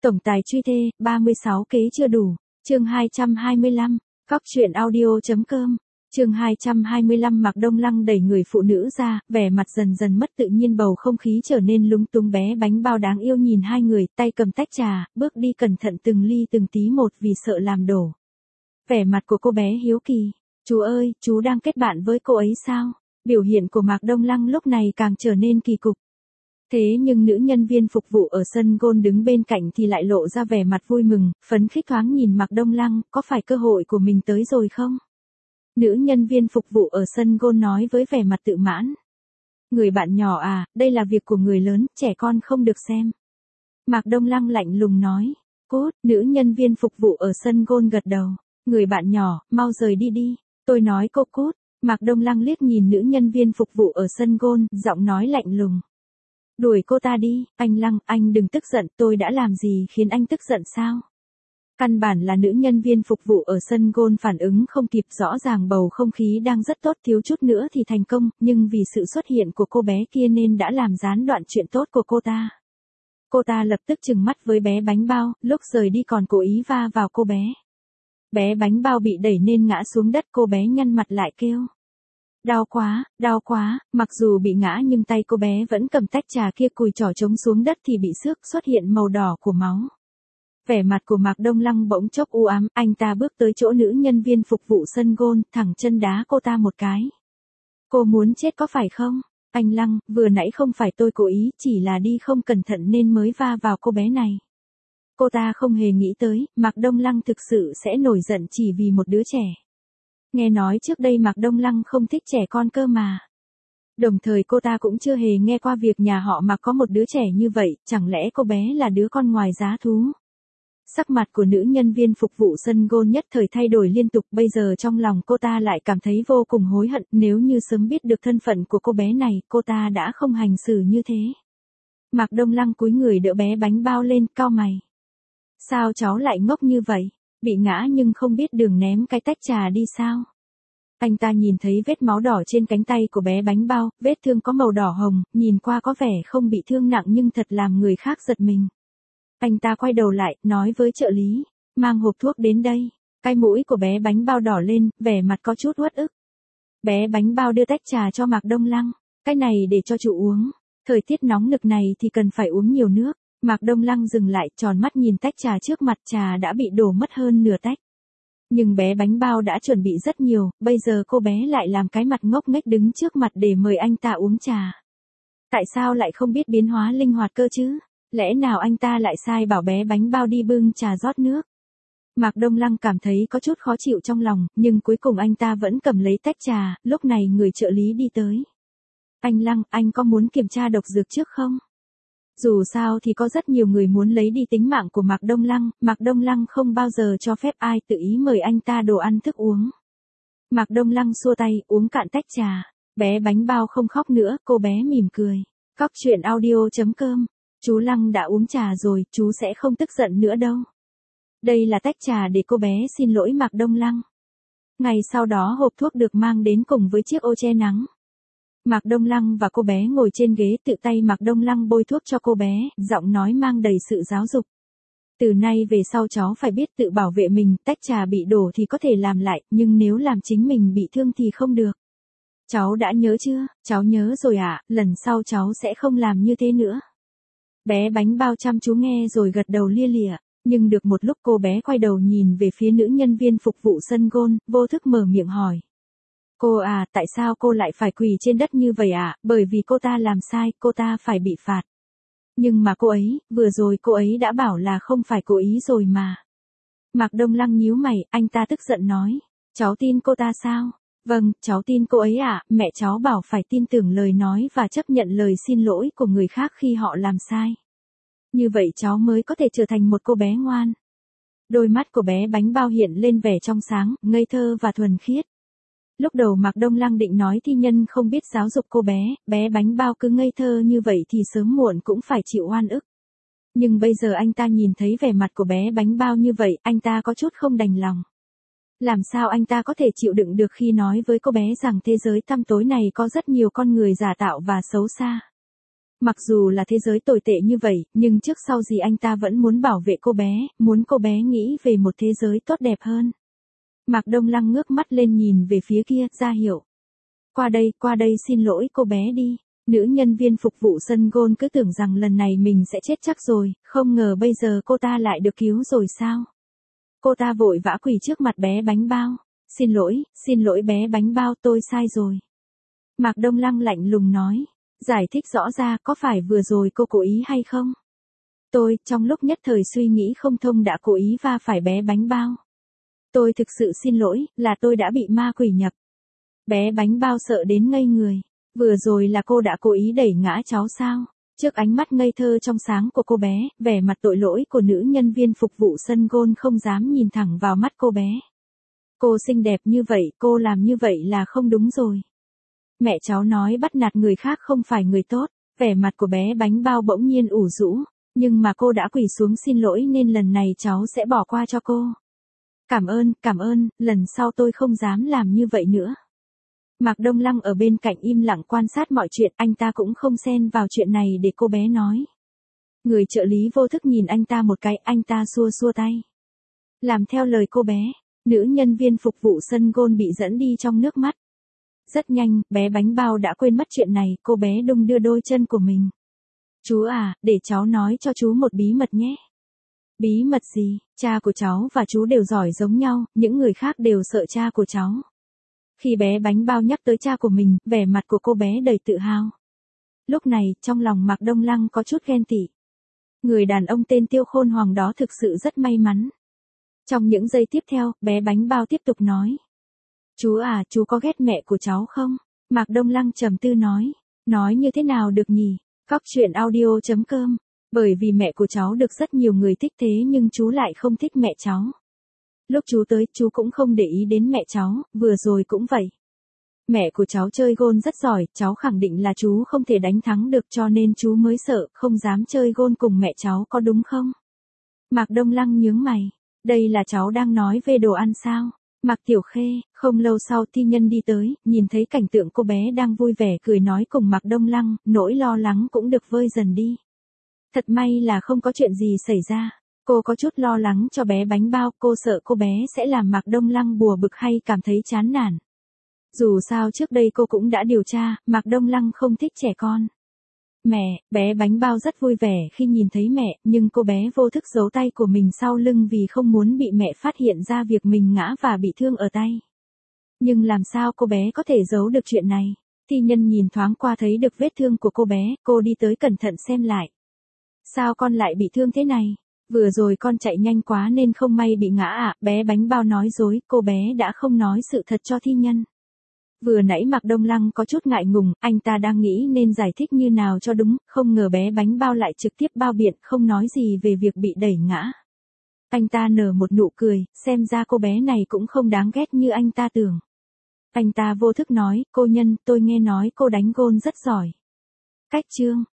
Tổng tài truy thê, 36 kế chưa đủ. Chương 225. Cóc truyện audio.com. Chương 225. Mạc Đông Lăng đẩy người phụ nữ ra, vẻ mặt dần dần mất tự nhiên, bầu không khí trở nên lúng túng. Bé bánh bao đáng yêu nhìn hai người, tay cầm tách trà, bước đi cẩn thận từng ly từng tí một vì sợ làm đổ. Vẻ mặt của cô bé hiếu kỳ. Chú ơi, chú đang kết bạn với cô ấy sao? Biểu hiện của Mạc Đông Lăng lúc này càng trở nên kỳ cục. Thế nhưng nữ nhân viên phục vụ ở sân golf đứng bên cạnh thì lại lộ ra vẻ mặt vui mừng, phấn khích thoáng nhìn Mạc Đông Lăng, có phải cơ hội của mình tới rồi không? Nữ nhân viên phục vụ ở sân golf nói với vẻ mặt tự mãn. Người bạn nhỏ à, đây là việc của người lớn, trẻ con không được xem. Mạc Đông Lăng lạnh lùng nói. Cốt, nữ nhân viên phục vụ ở sân golf gật đầu. Người bạn nhỏ, mau rời đi đi. Tôi nói cô Cốt. Mạc Đông Lăng liếc nhìn nữ nhân viên phục vụ ở sân golf, giọng nói lạnh lùng. Đuổi cô ta đi, anh Lăng, anh đừng tức giận, tôi đã làm gì khiến anh tức giận sao? Căn bản là nữ nhân viên phục vụ ở sân golf phản ứng không kịp, rõ ràng bầu không khí đang rất tốt, thiếu chút nữa thì thành công, nhưng vì sự xuất hiện của cô bé kia nên đã làm gián đoạn chuyện tốt của cô ta. Cô ta lập tức trừng mắt với bé bánh bao, lúc rời đi còn cố ý va vào cô bé. Bé bánh bao bị đẩy nên ngã xuống đất, cô bé nhăn mặt lại kêu. Đau quá, mặc dù bị ngã nhưng tay cô bé vẫn cầm tách trà kia, cùi chỏ trống xuống đất thì bị xước, xuất hiện màu đỏ của máu. Vẻ mặt của Mạc Đông Lăng bỗng chốc u ám, anh ta bước tới chỗ nữ nhân viên phục vụ sân golf, thẳng chân đá cô ta một cái. Cô muốn chết có phải không? Anh Lăng, vừa nãy không phải tôi cố ý, chỉ là đi không cẩn thận nên mới va vào cô bé này. Cô ta không hề nghĩ tới, Mạc Đông Lăng thực sự sẽ nổi giận chỉ vì một đứa trẻ. Nghe nói trước đây Mạc Đông Lăng không thích trẻ con cơ mà. Đồng thời cô ta cũng chưa hề nghe qua việc nhà họ Mạc có một đứa trẻ như vậy, chẳng lẽ cô bé là đứa con ngoài giá thú? Sắc mặt của nữ nhân viên phục vụ sân golf nhất thời thay đổi liên tục, bây giờ trong lòng cô ta lại cảm thấy vô cùng hối hận, nếu như sớm biết được thân phận của cô bé này, cô ta đã không hành xử như thế. Mạc Đông Lăng cúi người đỡ bé bánh bao lên, cau mày. Sao cháu lại ngốc như vậy? Bị ngã nhưng không biết đường ném cái tách trà đi sao? Anh ta nhìn thấy vết máu đỏ trên cánh tay của bé bánh bao, vết thương có màu đỏ hồng, nhìn qua có vẻ không bị thương nặng nhưng thật làm người khác giật mình. Anh ta quay đầu lại, nói với trợ lý, mang hộp thuốc đến đây. Cái mũi của bé bánh bao đỏ lên, vẻ mặt có chút uất ức. Bé bánh bao đưa tách trà cho Mạc Đông Lăng, cái này để cho chủ uống. Thời tiết nóng nực này thì cần phải uống nhiều nước. Mạc Đông Lăng dừng lại, tròn mắt nhìn tách trà trước mặt, trà đã bị đổ mất hơn nửa tách. Nhưng bé bánh bao đã chuẩn bị rất nhiều, bây giờ cô bé lại làm cái mặt ngốc nghếch đứng trước mặt để mời anh ta uống trà. Tại sao lại không biết biến hóa linh hoạt cơ chứ? Lẽ nào anh ta lại sai bảo bé bánh bao đi bưng trà rót nước? Mạc Đông Lăng cảm thấy có chút khó chịu trong lòng, nhưng cuối cùng anh ta vẫn cầm lấy tách trà, lúc này người trợ lý đi tới. Anh Lăng, anh có muốn kiểm tra độc dược trước không? Dù sao thì có rất nhiều người muốn lấy đi tính mạng của Mạc Đông Lăng không bao giờ cho phép ai tự ý mời anh ta đồ ăn thức uống. Mạc Đông Lăng xua tay, uống cạn tách trà. Bé bánh bao không khóc nữa, cô bé mỉm cười. Cóc truyện audio.com. Chú Lăng đã uống trà rồi, chú sẽ không tức giận nữa đâu. Đây là tách trà để cô bé xin lỗi Mạc Đông Lăng. Ngày sau đó hộp thuốc được mang đến cùng với chiếc ô che nắng. Mạc Đông Lăng và cô bé ngồi trên ghế, tự tay Mạc Đông Lăng bôi thuốc cho cô bé, giọng nói mang đầy sự giáo dục. Từ nay về sau cháu phải biết tự bảo vệ mình, tách trà bị đổ thì có thể làm lại, nhưng nếu làm chính mình bị thương thì không được. Cháu đã nhớ chưa? Cháu nhớ rồi ạ, lần sau cháu sẽ không làm như thế nữa. Bé bánh bao chăm chú nghe rồi gật đầu lia lịa, nhưng được một lúc cô bé quay đầu nhìn về phía nữ nhân viên phục vụ sân golf, vô thức mở miệng hỏi. Cô à, tại sao cô lại phải quỳ trên đất như vậy ạ? Bởi vì cô ta làm sai, cô ta phải bị phạt. Nhưng mà cô ấy, vừa rồi cô ấy đã bảo là không phải cố ý rồi mà. Mạc Đông Lăng nhíu mày, anh ta tức giận nói. Cháu tin cô ta sao? Vâng, cháu tin cô ấy ạ, mẹ cháu bảo phải tin tưởng lời nói và chấp nhận lời xin lỗi của người khác khi họ làm sai. Như vậy cháu mới có thể trở thành một cô bé ngoan. Đôi mắt của bé bánh bao hiện lên vẻ trong sáng, ngây thơ và thuần khiết. Lúc đầu Mạc Đông Lăng định nói thi nhân không biết giáo dục cô bé bánh bao cứ ngây thơ như vậy thì sớm muộn cũng phải chịu oan ức. Nhưng bây giờ anh ta nhìn thấy vẻ mặt của bé bánh bao như vậy, anh ta có chút không đành lòng. Làm sao anh ta có thể chịu đựng được khi nói với cô bé rằng thế giới tăm tối này có rất nhiều con người giả tạo và xấu xa. Mặc dù là thế giới tồi tệ như vậy, nhưng trước sau gì anh ta vẫn muốn bảo vệ cô bé, muốn cô bé nghĩ về một thế giới tốt đẹp hơn. Mạc Đông Lăng ngước mắt lên nhìn về phía kia, ra hiệu. Qua đây xin lỗi cô bé đi. Nữ nhân viên phục vụ sân golf cứ tưởng rằng lần này mình sẽ chết chắc rồi, không ngờ bây giờ cô ta lại được cứu rồi sao? Cô ta vội vã quỳ trước mặt bé bánh bao. Xin lỗi bé bánh bao, tôi sai rồi. Mạc Đông Lăng lạnh lùng nói. Giải thích rõ ra, có phải vừa rồi cô cố ý hay không? Tôi, trong lúc nhất thời suy nghĩ không thông đã cố ý va phải bé bánh bao. Tôi thực sự xin lỗi, là tôi đã bị ma quỷ nhập. Bé bánh bao sợ đến ngây người. Vừa rồi là cô đã cố ý đẩy ngã cháu sao? Trước ánh mắt ngây thơ trong sáng của cô bé, vẻ mặt tội lỗi của nữ nhân viên phục vụ sân golf không dám nhìn thẳng vào mắt cô bé. Cô xinh đẹp như vậy, cô làm như vậy là không đúng rồi. Mẹ cháu nói bắt nạt người khác không phải người tốt, vẻ mặt của bé bánh bao bỗng nhiên ủ rũ, nhưng mà cô đã quỳ xuống xin lỗi nên lần này cháu sẽ bỏ qua cho cô. Cảm ơn, lần sau tôi không dám làm như vậy nữa. Mạc Đông Lăng ở bên cạnh im lặng quan sát mọi chuyện, anh ta cũng không xen vào chuyện này để cô bé nói. Người trợ lý vô thức nhìn anh ta một cái, anh ta xua xua tay. Làm theo lời cô bé, nữ nhân viên phục vụ sân golf bị dẫn đi trong nước mắt. Rất nhanh, bé bánh bao đã quên mất chuyện này, cô bé đung đưa đôi chân của mình. Chú à, để cháu nói cho chú một bí mật nhé. Bí mật gì? Cha của cháu và chú đều giỏi giống nhau, những người khác đều sợ cha của cháu. Khi bé bánh bao nhắc tới cha của mình, vẻ mặt của cô bé đầy tự hào. Lúc này, trong lòng Mạc Đông Lăng có chút ghen tị. Người đàn ông tên Tiêu Khôn Hoàng đó thực sự rất may mắn. Trong những giây tiếp theo, bé bánh bao tiếp tục nói. Chú à, chú có ghét mẹ của cháu không? Mạc Đông Lăng trầm tư nói. Nói như thế nào được nhỉ? Cóc truyện audio.com. Bởi vì mẹ của cháu được rất nhiều người thích thế nhưng chú lại không thích mẹ cháu. Lúc chú tới, chú cũng không để ý đến mẹ cháu, vừa rồi cũng vậy. Mẹ của cháu chơi golf rất giỏi, cháu khẳng định là chú không thể đánh thắng được cho nên chú mới sợ, không dám chơi golf cùng mẹ cháu có đúng không? Mạc Đông Lăng nhướng mày. Đây là cháu đang nói về đồ ăn sao? Mạc Tiểu Khê, không lâu sau thi nhân đi tới, nhìn thấy cảnh tượng cô bé đang vui vẻ cười nói cùng Mạc Đông Lăng, nỗi lo lắng cũng được vơi dần đi. Thật may là không có chuyện gì xảy ra. Cô có chút lo lắng cho bé bánh bao, cô sợ cô bé sẽ làm Mạc Đông Lăng bùa bực hay cảm thấy chán nản. Dù sao trước đây cô cũng đã điều tra, Mạc Đông Lăng không thích trẻ con. Mẹ, bé bánh bao rất vui vẻ khi nhìn thấy mẹ, nhưng cô bé vô thức giấu tay của mình sau lưng vì không muốn bị mẹ phát hiện ra việc mình ngã và bị thương ở tay. Nhưng làm sao cô bé có thể giấu được chuyện này? Thi nhân nhìn thoáng qua thấy được vết thương của cô bé, cô đi tới cẩn thận xem lại. Sao con lại bị thương thế này? Vừa rồi con chạy nhanh quá nên không may bị ngã ạ, bé bánh bao nói dối, cô bé đã không nói sự thật cho thi nhân. Vừa nãy Mạc Đông Lăng có chút ngại ngùng, anh ta đang nghĩ nên giải thích như nào cho đúng, không ngờ bé bánh bao lại trực tiếp bao biện, không nói gì về việc bị đẩy ngã. Anh ta nở một nụ cười, xem ra cô bé này cũng không đáng ghét như anh ta tưởng. Anh ta vô thức nói, cô Nhân, tôi nghe nói cô đánh golf rất giỏi. Cách chương.